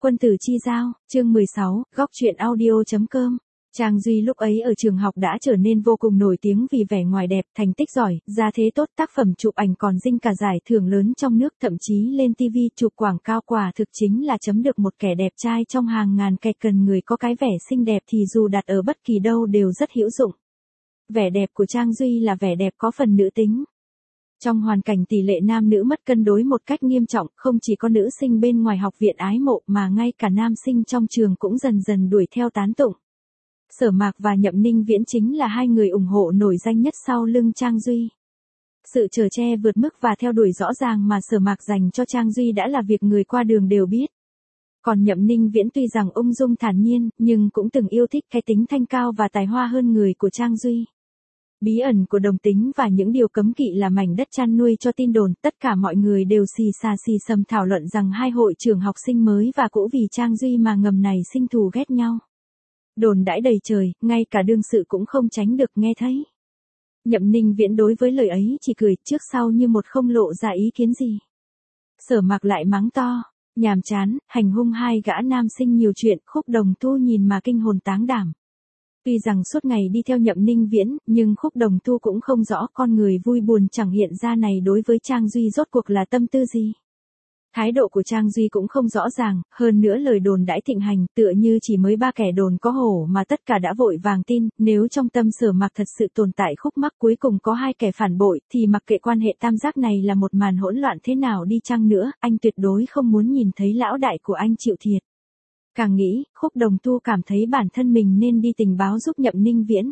Quân tử chi giao, chương 16, góc truyện audio.com. Trang Duy lúc ấy ở trường học đã trở nên vô cùng nổi tiếng vì vẻ ngoài đẹp, thành tích giỏi, gia thế tốt, tác phẩm chụp ảnh còn dinh cả giải thưởng lớn trong nước, thậm chí lên TV chụp quảng cáo quả thực chính là chấm được một kẻ đẹp trai trong hàng ngàn kẻ cần người có cái vẻ xinh đẹp thì dù đặt ở bất kỳ đâu đều rất hữu dụng. Vẻ đẹp của Trang Duy là vẻ đẹp có phần nữ tính. Trong hoàn cảnh tỷ lệ nam nữ mất cân đối một cách nghiêm trọng, không chỉ có nữ sinh bên ngoài học viện ái mộ mà ngay cả nam sinh trong trường cũng dần dần đuổi theo tán tụng. Sở Mạc và Nhậm Ninh Viễn chính là hai người ủng hộ nổi danh nhất sau lưng Trang Duy. Sự chở che vượt mức và theo đuổi rõ ràng mà Sở Mạc dành cho Trang Duy đã là việc người qua đường đều biết. Còn Nhậm Ninh Viễn tuy rằng ung dung thản nhiên, nhưng cũng từng yêu thích cái tính thanh cao và tài hoa hơn người của Trang Duy. Bí ẩn của đồng tính và những điều cấm kỵ là mảnh đất chăn nuôi cho tin đồn, tất cả mọi người đều xì xà xì xầm thảo luận rằng hai hội trưởng học sinh mới và cũ vì Trang Duy mà ngầm này sinh thù ghét nhau. Đồn đãi đầy trời, ngay cả đương sự cũng không tránh được nghe thấy. Nhậm Ninh Viễn đối với lời ấy chỉ cười trước sau như một không lộ ra ý kiến gì. Sở Mạc lại mắng to, nhàm chán, hành hung hai gã nam sinh nhiều chuyện, Khúc Đồng Tu nhìn mà kinh hồn táng đảm. Tuy rằng suốt ngày đi theo Nhậm Ninh Viễn, nhưng Khúc Đồng Tu cũng không rõ con người vui buồn chẳng hiện ra này đối với Trang Duy rốt cuộc là tâm tư gì. Thái độ của Trang Duy cũng không rõ ràng, hơn nữa lời đồn đãi thịnh hành, tựa như chỉ mới 3 kẻ đồn có hổ mà tất cả đã vội vàng tin, nếu trong tâm Sở Mạc thật sự tồn tại khúc mắc cuối cùng có hai kẻ phản bội, thì mặc kệ quan hệ tam giác này là một màn hỗn loạn thế nào đi chăng nữa, anh tuyệt đối không muốn nhìn thấy lão đại của anh chịu thiệt. Càng nghĩ, Khúc Đồng Tu cảm thấy bản thân mình nên đi tình báo giúp Nhậm Ninh Viễn.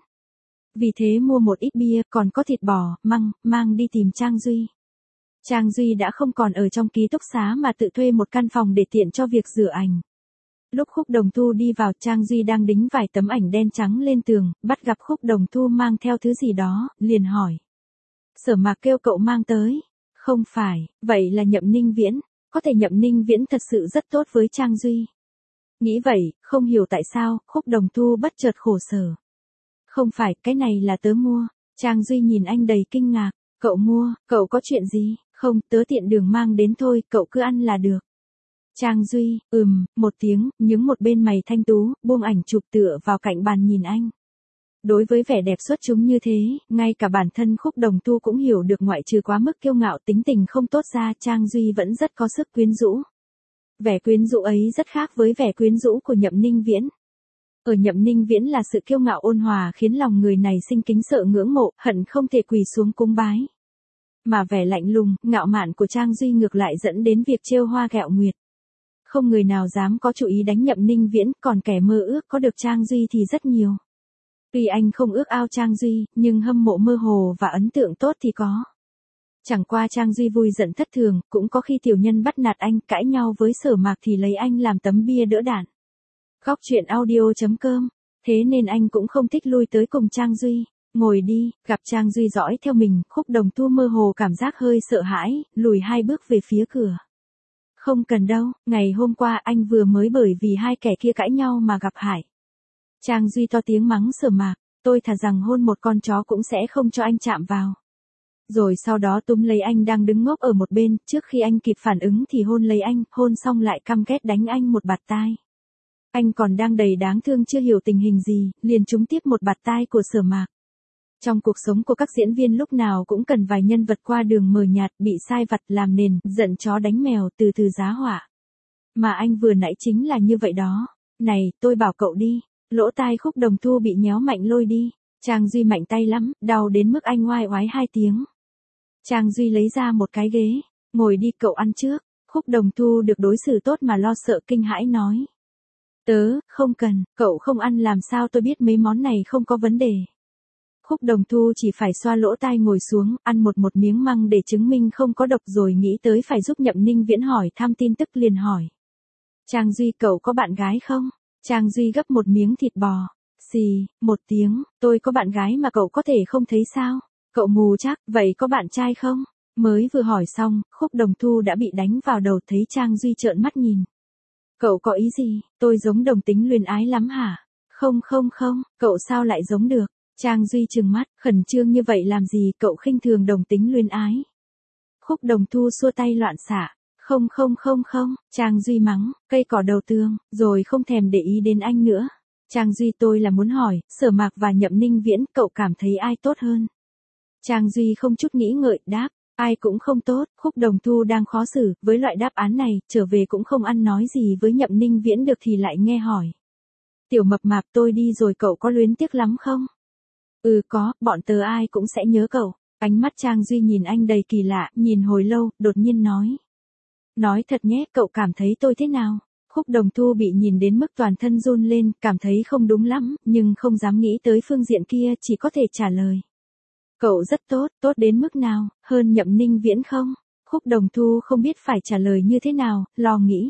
Vì thế mua một ít bia, còn có thịt bò, măng, mang đi tìm Trang Duy. Trang Duy đã không còn ở trong ký túc xá mà tự thuê một căn phòng để tiện cho việc rửa ảnh. Lúc Khúc Đồng Tu đi vào, Trang Duy đang đính vài tấm ảnh đen trắng lên tường, bắt gặp Khúc Đồng Tu mang theo thứ gì đó, liền hỏi. Sở Mạc kêu cậu mang tới. Không phải, vậy là Nhậm Ninh Viễn. Có thể Nhậm Ninh Viễn thật sự rất tốt với Trang Duy. Nghĩ vậy, không hiểu tại sao, Khúc Đồng Tu bất chợt khổ sở. Không phải, cái này là tớ mua. Trang Duy nhìn anh đầy kinh ngạc. Cậu mua, cậu có chuyện gì? Không, tớ tiện đường mang đến thôi, cậu cứ ăn là được. Trang Duy, một tiếng, nhướng một bên mày thanh tú, buông ảnh chụp tựa vào cạnh bàn nhìn anh. Đối với vẻ đẹp xuất chúng như thế, ngay cả bản thân Khúc Đồng Tu cũng hiểu được ngoại trừ quá mức kiêu ngạo tính tình không tốt ra, Trang Duy vẫn rất có sức quyến rũ. Vẻ quyến rũ ấy rất khác với vẻ quyến rũ của Nhậm Ninh Viễn. Ở Nhậm Ninh Viễn là sự kiêu ngạo ôn hòa khiến lòng người này sinh kính sợ ngưỡng mộ, hận không thể quỳ xuống cúng bái. Mà vẻ lạnh lùng, ngạo mạn của Trang Duy ngược lại dẫn đến việc trêu hoa ghẹo nguyệt. Không người nào dám có chủ ý đánh Nhậm Ninh Viễn, còn kẻ mơ ước có được Trang Duy thì rất nhiều. Tuy anh không ước ao Trang Duy, nhưng hâm mộ mơ hồ và ấn tượng tốt thì có. Chẳng qua Trang Duy vui giận thất thường, cũng có khi tiểu nhân bắt nạt anh, cãi nhau với Sở Mạc thì lấy anh làm tấm bia đỡ đạn. Góc truyện audio.com, thế nên anh cũng không thích lui tới cùng Trang Duy. Ngồi đi, gặp Trang Duy dõi theo mình, Khúc Đồng Tu mơ hồ cảm giác hơi sợ hãi, lùi 2 bước về phía cửa. Không cần đâu, ngày hôm qua anh vừa mới bởi vì hai kẻ kia cãi nhau mà gặp hại. Trang Duy to tiếng mắng Sở Mạc, tôi thà rằng hôn một con chó cũng sẽ không cho anh chạm vào. Rồi sau đó túm lấy anh đang đứng ngốc ở một bên, trước khi anh kịp phản ứng thì hôn lấy anh, hôn xong lại căm ghét đánh anh một bạt tai. Anh còn đang đầy đáng thương chưa hiểu tình hình gì, liền trúng tiếp một bạt tai của Sở Mạc. Trong cuộc sống của các diễn viên lúc nào cũng cần vài nhân vật qua đường mờ nhạt, bị sai vặt làm nền, giận chó đánh mèo, từ từ giá họa. Mà anh vừa nãy chính là như vậy đó. Này, tôi bảo cậu đi. Lỗ tai Khúc Đồng Tu bị nhéo mạnh lôi đi. Trang Duy mạnh tay lắm, đau đến mức anh oai oái 2 tiếng. Trang Duy lấy ra một cái ghế. Ngồi đi, cậu ăn trước. Khúc Đồng Tu được đối xử tốt mà lo sợ kinh hãi nói. Tớ, không cần, cậu không ăn làm sao tôi biết mấy món này không có vấn đề. Khúc Đồng Tu chỉ phải xoa lỗ tai ngồi xuống, ăn một miếng măng để chứng minh không có độc rồi nghĩ tới phải giúp Nhậm Ninh Viễn hỏi thăm tin tức liền hỏi. Trang Duy, cậu có bạn gái không? Trang Duy gấp một miếng thịt bò. Xì, một tiếng, tôi có bạn gái mà cậu có thể không thấy sao? Cậu mù chắc, vậy có bạn trai không? Mới vừa hỏi xong, Khúc Đồng Tu đã bị đánh vào đầu thấy Trang Duy trợn mắt nhìn. Cậu có ý gì? Tôi giống đồng tính luyến ái lắm hả? Không, cậu sao lại giống được? Trang Duy trừng mắt, khẩn trương như vậy làm gì, cậu khinh thường đồng tính luyến ái. Khúc Đồng Tu xua tay loạn xạ, Không không không không, Trang Duy mắng, cây cỏ đầu tường, rồi không thèm để ý đến anh nữa. Trang Duy tôi là muốn hỏi, Sở Mạc và Nhậm Ninh Viễn, cậu cảm thấy ai tốt hơn? Trang Duy không chút nghĩ ngợi, đáp, ai cũng không tốt, Khúc Đồng Thu đang khó xử, với loại đáp án này, trở về cũng không ăn nói gì với Nhậm Ninh Viễn được thì lại nghe hỏi. Tiểu Mập Mạp tôi đi rồi cậu có luyến tiếc lắm không? Ừ có, bọn tớ ai cũng sẽ nhớ cậu. Ánh mắt Trang Duy nhìn anh đầy kỳ lạ, nhìn hồi lâu, đột nhiên nói. Nói thật nhé, cậu cảm thấy tôi thế nào? Khúc Đồng Thu bị nhìn đến mức toàn thân run lên, cảm thấy không đúng lắm, nhưng không dám nghĩ tới phương diện kia, chỉ có thể trả lời. Cậu rất tốt, tốt đến mức nào, hơn Nhậm Ninh Viễn không? Khúc Đồng Thu không biết phải trả lời như thế nào, lo nghĩ.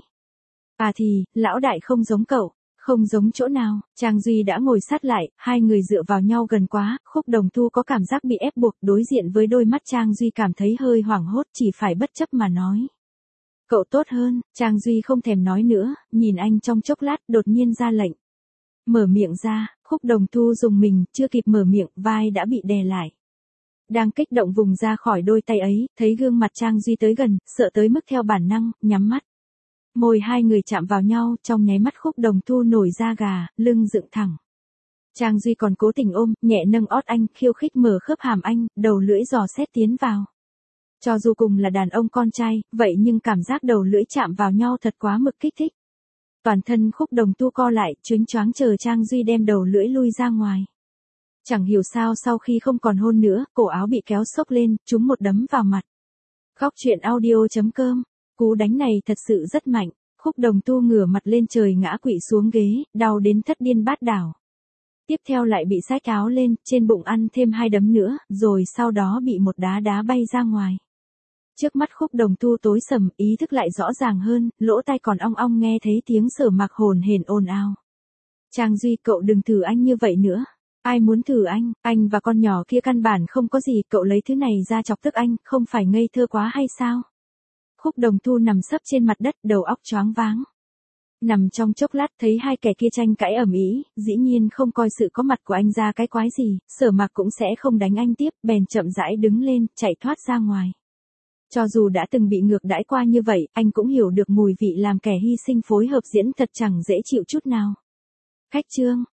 À thì, lão đại không giống cậu. Không giống chỗ nào, Trang Duy đã ngồi sát lại, hai người dựa vào nhau gần quá, Khúc Đồng Thu có cảm giác bị ép buộc, đối diện với đôi mắt Trang Duy cảm thấy hơi hoảng hốt, chỉ phải bất chấp mà nói. Cậu tốt hơn, Trang Duy không thèm nói nữa, nhìn anh trong chốc lát, đột nhiên ra lệnh. Mở miệng ra, Khúc Đồng Thu dùng mình, chưa kịp mở miệng, vai đã bị đè lại. Đang kích động vùng ra khỏi đôi tay ấy, thấy gương mặt Trang Duy tới gần, sợ tới mức theo bản năng, nhắm mắt. Môi hai người chạm vào nhau, trong nháy mắt Khúc Đồng Thu nổi da gà, lưng dựng thẳng. Trang Duy còn cố tình ôm, nhẹ nâng ót anh, khiêu khích mở khớp hàm anh, đầu lưỡi dò xét tiến vào. Cho dù cùng là đàn ông con trai, vậy nhưng cảm giác đầu lưỡi chạm vào nhau thật quá mực kích thích. Toàn thân Khúc Đồng Thu co lại, choáng choáng chờ Trang Duy đem đầu lưỡi lui ra ngoài. Chẳng hiểu sao sau khi không còn hôn nữa, cổ áo bị kéo xốc lên, trúng một đấm vào mặt. Góc truyện audio.com. Cú đánh này thật sự rất mạnh. Khúc Đồng Thu ngửa mặt lên trời ngã quỵ xuống ghế, đau đến thất điên bát đảo. Tiếp theo lại bị xách áo lên, trên bụng ăn thêm 2 đấm nữa, rồi sau đó bị một đá đá bay ra ngoài. Trước mắt Khúc Đồng Thu tối sầm, ý thức lại rõ ràng hơn, lỗ tai còn ong ong nghe thấy tiếng Sở Mạc hồn hển ồn ào. Trang Duy, cậu đừng thử anh như vậy nữa. Ai muốn thử anh và con nhỏ kia căn bản không có gì, cậu lấy thứ này ra chọc tức anh, không phải ngây thơ quá hay sao? Khúc Đồng Thu nằm sấp trên mặt đất, đầu óc choáng váng. Nằm trong chốc lát thấy hai kẻ kia tranh cãi ầm ĩ, dĩ nhiên không coi sự có mặt của anh ra cái quái gì, Sở Mạc cũng sẽ không đánh anh tiếp, bèn chậm rãi đứng lên, chạy thoát ra ngoài. Cho dù đã từng bị ngược đãi qua như vậy, anh cũng hiểu được mùi vị làm kẻ hy sinh phối hợp diễn thật chẳng dễ chịu chút nào. Khách trương,